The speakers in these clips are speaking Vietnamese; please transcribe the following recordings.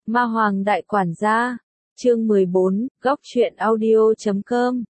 Ma Hoàng Đại Quản Gia, chương 14, góc truyện audio.com,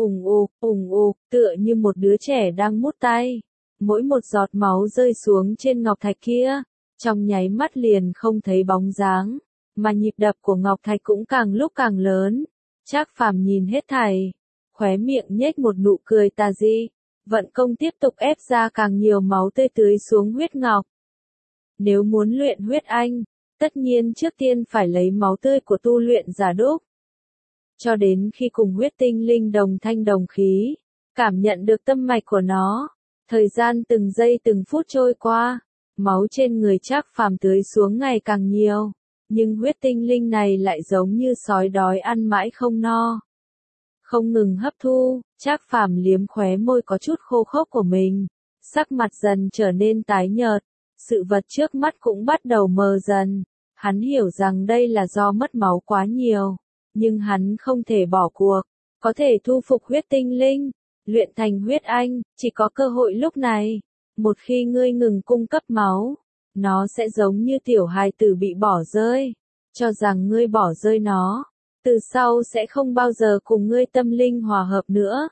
ùng ục, tựa như một đứa trẻ đang mút tay. Mỗi một giọt máu rơi xuống trên ngọc thạch kia, trong nháy mắt liền không thấy bóng dáng, mà nhịp đập của ngọc thạch cũng càng lúc càng lớn. Trác Phàm nhìn hết thảy, khóe miệng nhếch một nụ cười tà dị, vận công tiếp tục ép ra càng nhiều máu tươi tưới xuống huyết ngọc. Nếu muốn luyện huyết anh, tất nhiên trước tiên phải lấy máu tươi của tu luyện giả đúc. Cho đến khi cùng huyết tinh linh đồng thanh đồng khí, cảm nhận được tâm mạch của nó, thời gian từng giây từng phút trôi qua, máu trên người Trác Phàm tưới xuống ngày càng nhiều, nhưng huyết tinh linh này lại giống như sói đói ăn mãi không no. Không ngừng hấp thu, Trác Phàm liếm khóe môi có chút khô khốc của mình, sắc mặt dần trở nên tái nhợt, sự vật trước mắt cũng bắt đầu mờ dần. Hắn hiểu rằng đây là do mất máu quá nhiều, nhưng hắn không thể bỏ cuộc, có thể thu phục huyết tinh linh, luyện thành huyết anh, chỉ có cơ hội lúc này. Một khi ngươi ngừng cung cấp máu, nó sẽ giống như tiểu hài tử bị bỏ rơi, cho rằng ngươi bỏ rơi nó, từ sau sẽ không bao giờ cùng ngươi tâm linh hòa hợp nữa.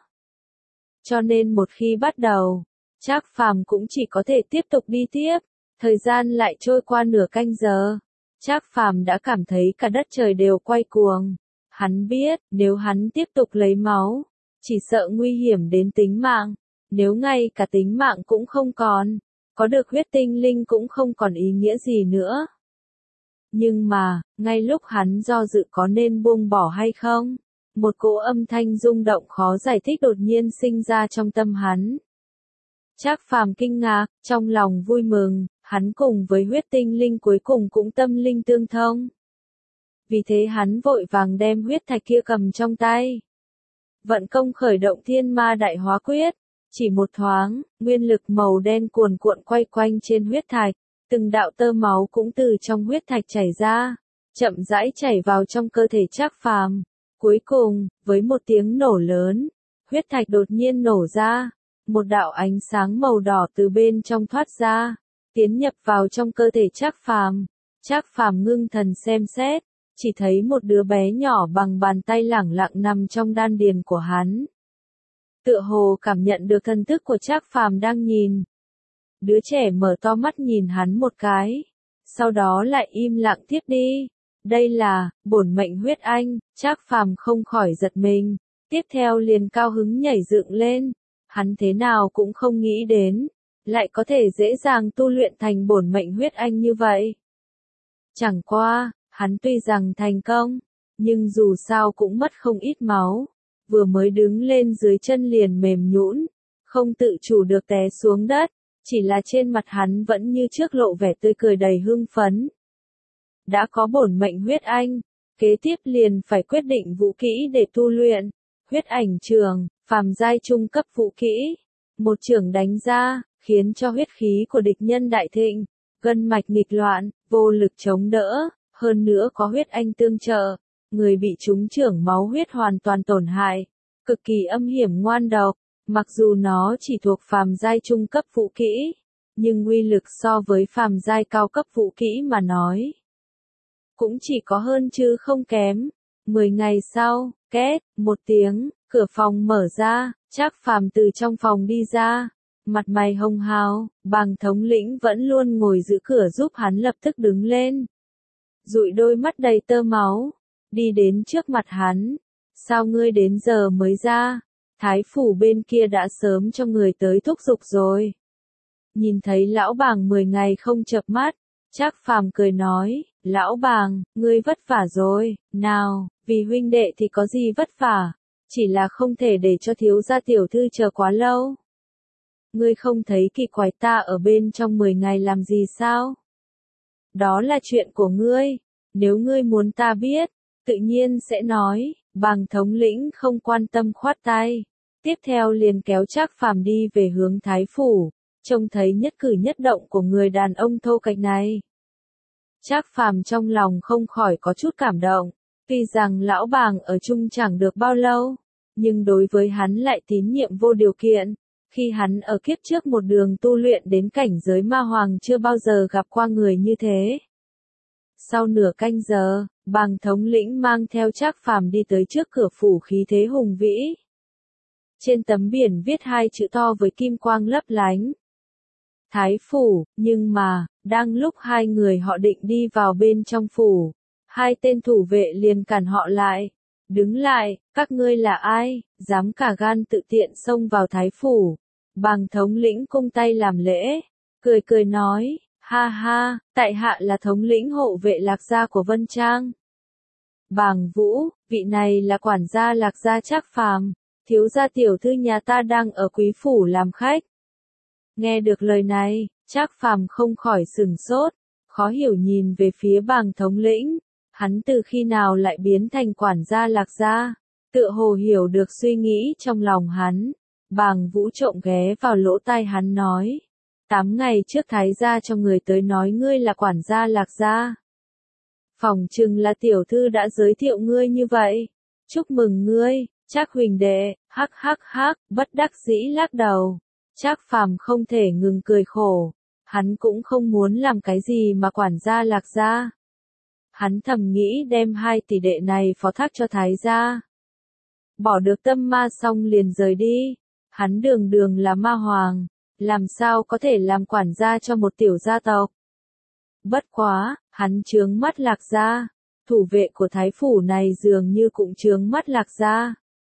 Cho nên một khi bắt đầu, Trác Phàm cũng chỉ có thể tiếp tục đi tiếp, thời gian lại trôi qua nửa canh giờ. Trác Phàm đã cảm thấy cả đất trời đều quay cuồng. Hắn biết, nếu hắn tiếp tục lấy máu, chỉ sợ nguy hiểm đến tính mạng. Nếu ngay cả tính mạng cũng không còn, có được huyết tinh linh cũng không còn ý nghĩa gì nữa. Nhưng mà, ngay lúc hắn do dự có nên buông bỏ hay không, một cỗ âm thanh rung động khó giải thích đột nhiên sinh ra trong tâm hắn. Trác Phàm kinh ngạc, trong lòng vui mừng, hắn cùng với huyết tinh linh cuối cùng cũng tâm linh tương thông. Vì thế hắn vội vàng đem huyết thạch kia cầm trong tay. Vận công khởi động thiên ma đại hóa quyết, chỉ một thoáng, nguyên lực màu đen cuồn cuộn quay quanh trên huyết thạch, từng đạo tơ máu cũng từ trong huyết thạch chảy ra, chậm rãi chảy vào trong cơ thể Trác Phàm. Cuối cùng, với một tiếng nổ lớn, huyết thạch đột nhiên nổ ra. Một đạo ánh sáng màu đỏ từ bên trong thoát ra, tiến nhập vào trong cơ thể Trác Phàm. Trác Phàm ngưng thần xem xét, chỉ thấy một đứa bé nhỏ bằng bàn tay lẳng lặng nằm trong đan điền của hắn. Tựa hồ cảm nhận được thần thức của Trác Phàm đang nhìn. Đứa trẻ mở to mắt nhìn hắn một cái, sau đó lại im lặng tiếp đi. Đây là bổn mệnh huyết anh. Trác Phàm không khỏi giật mình, tiếp theo liền cao hứng nhảy dựng lên. Hắn thế nào cũng không nghĩ đến, lại có thể dễ dàng tu luyện thành bổn mệnh huyết anh như vậy. Chẳng qua, hắn tuy rằng thành công, nhưng dù sao cũng mất không ít máu, vừa mới đứng lên dưới chân liền mềm nhũn, không tự chủ được té xuống đất, chỉ là trên mặt hắn vẫn như trước lộ vẻ tươi cười đầy hưng phấn. Đã có bổn mệnh huyết anh, kế tiếp liền phải quyết định vũ kỹ để tu luyện. Huyết ảnh trường, phàm giai trung cấp vũ kỹ. Một chưởng đánh ra, khiến cho huyết khí của địch nhân đại thịnh, gân mạch nghịch loạn, vô lực chống đỡ, hơn nữa có huyết anh tương trợ, người bị trúng chưởng máu huyết hoàn toàn tổn hại, cực kỳ âm hiểm ngoan độc. Mặc dù nó chỉ thuộc phàm giai trung cấp vũ kỹ, nhưng uy lực so với phàm giai cao cấp vũ kỹ mà nói, cũng chỉ có hơn chứ không kém. 10 ngày sau, két, một tiếng, cửa phòng mở ra, Trác Phàm từ trong phòng đi ra, mặt mày hồng hào, Bàng thống lĩnh vẫn luôn ngồi giữ cửa giúp hắn lập tức đứng lên. Dụi đôi mắt đầy tơ máu, đi đến trước mặt hắn. Sao ngươi đến giờ mới ra? Thái phủ bên kia đã sớm cho người tới thúc giục rồi. Nhìn thấy lão Bàng 10 ngày không chợp mắt, Trác Phàm cười nói, lão Bàng, ngươi vất vả rồi, nào, vì huynh đệ thì có gì vất vả, chỉ là không thể để cho thiếu gia tiểu thư chờ quá lâu. Ngươi không thấy kỳ quái ta ở bên trong 10 ngày làm gì sao? Đó là chuyện của ngươi, nếu ngươi muốn ta biết, tự nhiên sẽ nói. Bàng thống lĩnh không quan tâm khoát tay, tiếp theo liền kéo Trác Phàm đi về hướng Thái phủ, trông thấy nhất cử nhất động của người đàn ông thô kệch này. Trác Phàm trong lòng không khỏi có chút cảm động, tuy rằng lão Bàng ở chung chẳng được bao lâu, nhưng đối với hắn lại tín nhiệm vô điều kiện. Khi hắn ở kiếp trước một đường tu luyện đến cảnh giới ma hoàng chưa bao giờ gặp qua người như thế. Sau nửa canh giờ, Bàng thống lĩnh mang theo Trác Phàm đi tới trước cửa phủ khí thế hùng vĩ. Trên tấm biển viết hai chữ to với kim quang lấp lánh. Thái phủ, nhưng mà, đang lúc hai người họ định đi vào bên trong phủ, hai tên thủ vệ liền cản họ lại. Đứng lại, các ngươi là ai, dám cả gan tự tiện xông vào Thái phủ. Bàng thống lĩnh cung tay làm lễ, cười cười nói, ha ha, tại hạ là thống lĩnh hộ vệ Lạc gia của Vân Trang. Bàng Vũ, vị này là quản gia Lạc gia Trác Phàm, thiếu gia tiểu thư nhà ta đang ở quý phủ làm khách. Nghe được lời này, Trác Phàm không khỏi sửng sốt, khó hiểu nhìn về phía Bàng thống lĩnh. Hắn từ khi nào lại biến thành quản gia Lạc gia? Tựa hồ hiểu được suy nghĩ trong lòng hắn. Bàng Vũ trộm ghé vào lỗ tai hắn nói. 8 ngày trước thái gia cho người tới nói ngươi là quản gia Lạc gia. Phỏng chừng là tiểu thư đã giới thiệu ngươi như vậy. Chúc mừng ngươi, Trác huỳnh đệ, hắc hắc hắc, bất đắc dĩ lắc đầu. Trác Phàm không thể ngừng cười khổ. Hắn cũng không muốn làm cái gì mà quản gia Lạc gia. Hắn thầm nghĩ đem hai tỷ đệ này phó thác cho thái gia. Bỏ được tâm ma xong liền rời đi. Hắn đường đường là ma hoàng, làm sao có thể làm quản gia cho một tiểu gia tộc. Bất quá, hắn chướng mắt Lạc gia. Thủ vệ của thái phủ này dường như cũng chướng mắt Lạc gia.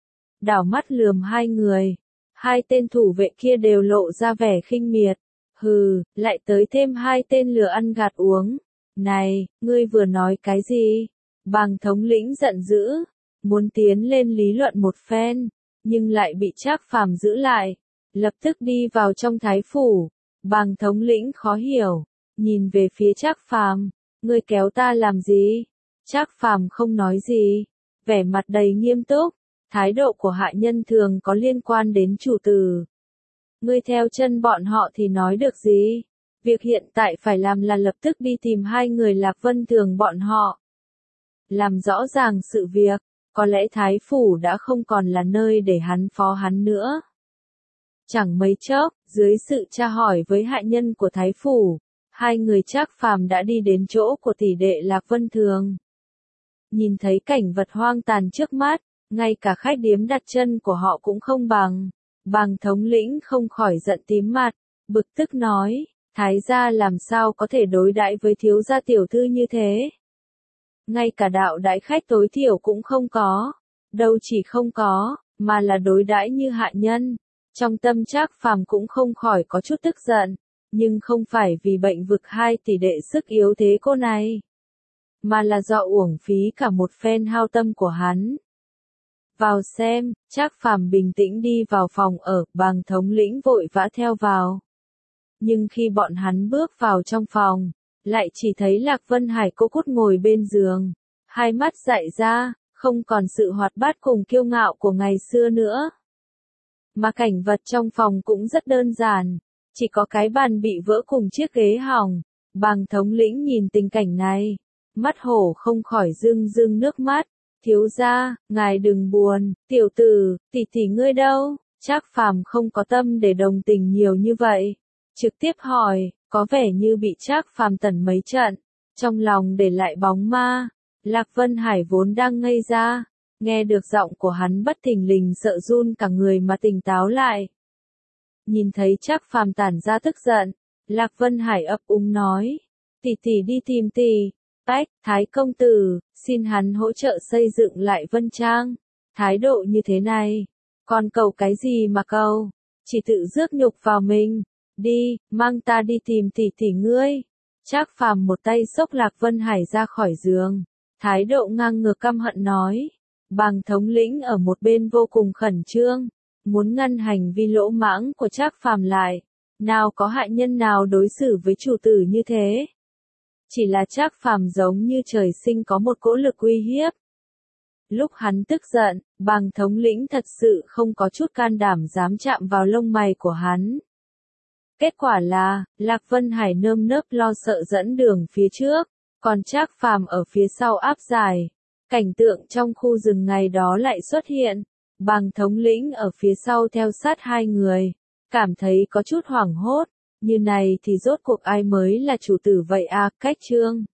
Đảo mắt lườm hai người. Hai tên thủ vệ kia đều lộ ra vẻ khinh miệt. Hừ, lại tới thêm hai tên lừa ăn gạt uống. Này, ngươi vừa nói cái gì? Bàng thống lĩnh giận dữ, muốn tiến lên lý luận một phen, nhưng lại bị Trác Phàm giữ lại, lập tức đi vào trong thái phủ. Bàng thống lĩnh khó hiểu, nhìn về phía Trác Phàm, ngươi kéo ta làm gì? Trác Phàm không nói gì, vẻ mặt đầy nghiêm túc, thái độ của hạ nhân thường có liên quan đến chủ tử. Ngươi theo chân bọn họ thì nói được gì? Việc hiện tại phải làm là lập tức đi tìm hai người Lạc Vân Thường bọn họ. Làm rõ ràng sự việc, có lẽ Thái Phủ đã không còn là nơi để hắn phó hắn nữa. Chẳng mấy chốc, dưới sự tra hỏi với hạ nhân của Thái Phủ, hai người Trác Phàm đã đi đến chỗ của tỷ đệ Lạc Vân Thường. Nhìn thấy cảnh vật hoang tàn trước mắt, ngay cả khách điếm đặt chân của họ cũng không bằng. Bàng thống lĩnh không khỏi giận tím mặt, bực tức nói. Thái gia làm sao có thể đối đãi với thiếu gia tiểu thư như thế? Ngay cả đạo đãi khách tối thiểu cũng không có. Đâu chỉ không có, mà là đối đãi như hạ nhân. Trong tâm Trác Phàm cũng không khỏi có chút tức giận. Nhưng không phải vì bệnh vực hai tỷ đệ sức yếu thế cô này. Mà là do uổng phí cả một phen hao tâm của hắn. Vào xem, Trác Phàm bình tĩnh đi vào phòng ở, Bàng thống lĩnh vội vã theo vào. Nhưng khi bọn hắn bước vào trong phòng, lại chỉ thấy Lạc Vân Hải cô cút ngồi bên giường, hai mắt dại ra, không còn sự hoạt bát cùng kiêu ngạo của ngày xưa nữa. Mà cảnh vật trong phòng cũng rất đơn giản, chỉ có cái bàn bị vỡ cùng chiếc ghế hỏng. Bàng thống lĩnh nhìn tình cảnh này, mắt hổ không khỏi rưng rưng nước mắt. Thiếu gia, ngài đừng buồn, tiểu tử, tỷ ngươi đâu? Trác Phàm không có tâm để đồng tình nhiều như vậy. Trực tiếp hỏi, có vẻ như bị Trác Phàm tẩn mấy trận, trong lòng để lại bóng ma. Lạc Vân Hải vốn đang ngây ra, nghe được giọng của hắn bất thình lình sợ run cả người mà tỉnh táo lại. Nhìn thấy Trác Phàm tản ra tức giận, Lạc Vân Hải ấp úng nói, tỷ đi tìm tỷ. Tách, Thái công tử, xin hắn hỗ trợ xây dựng lại Vân Trang. Thái độ như thế này, còn cầu cái gì mà cầu, chỉ tự rước nhục vào mình. Đi, mang ta đi tìm tỷ ngươi. Trác Phàm một tay xốc Lạc Vân Hải ra khỏi giường, thái độ ngang ngược căm hận nói. Bàng thống lĩnh ở một bên vô cùng khẩn trương, muốn ngăn hành vi lỗ mãng của Trác Phàm lại. Nào có hạ nhân nào đối xử với chủ tử như thế. Chỉ là Trác Phàm giống như trời sinh có một cỗ lực uy hiếp. Lúc hắn tức giận, Bàng thống lĩnh thật sự không có chút can đảm dám chạm vào lông mày của hắn. Kết quả là, Lạc Vân Hải nơm nớp lo sợ dẫn đường phía trước, còn Trác Phàm ở phía sau áp giải. Cảnh tượng trong khu rừng ngày đó lại xuất hiện, Bàng thống lĩnh ở phía sau theo sát hai người, cảm thấy có chút hoảng hốt, như này thì rốt cuộc ai mới là chủ tử vậy à, cách chương.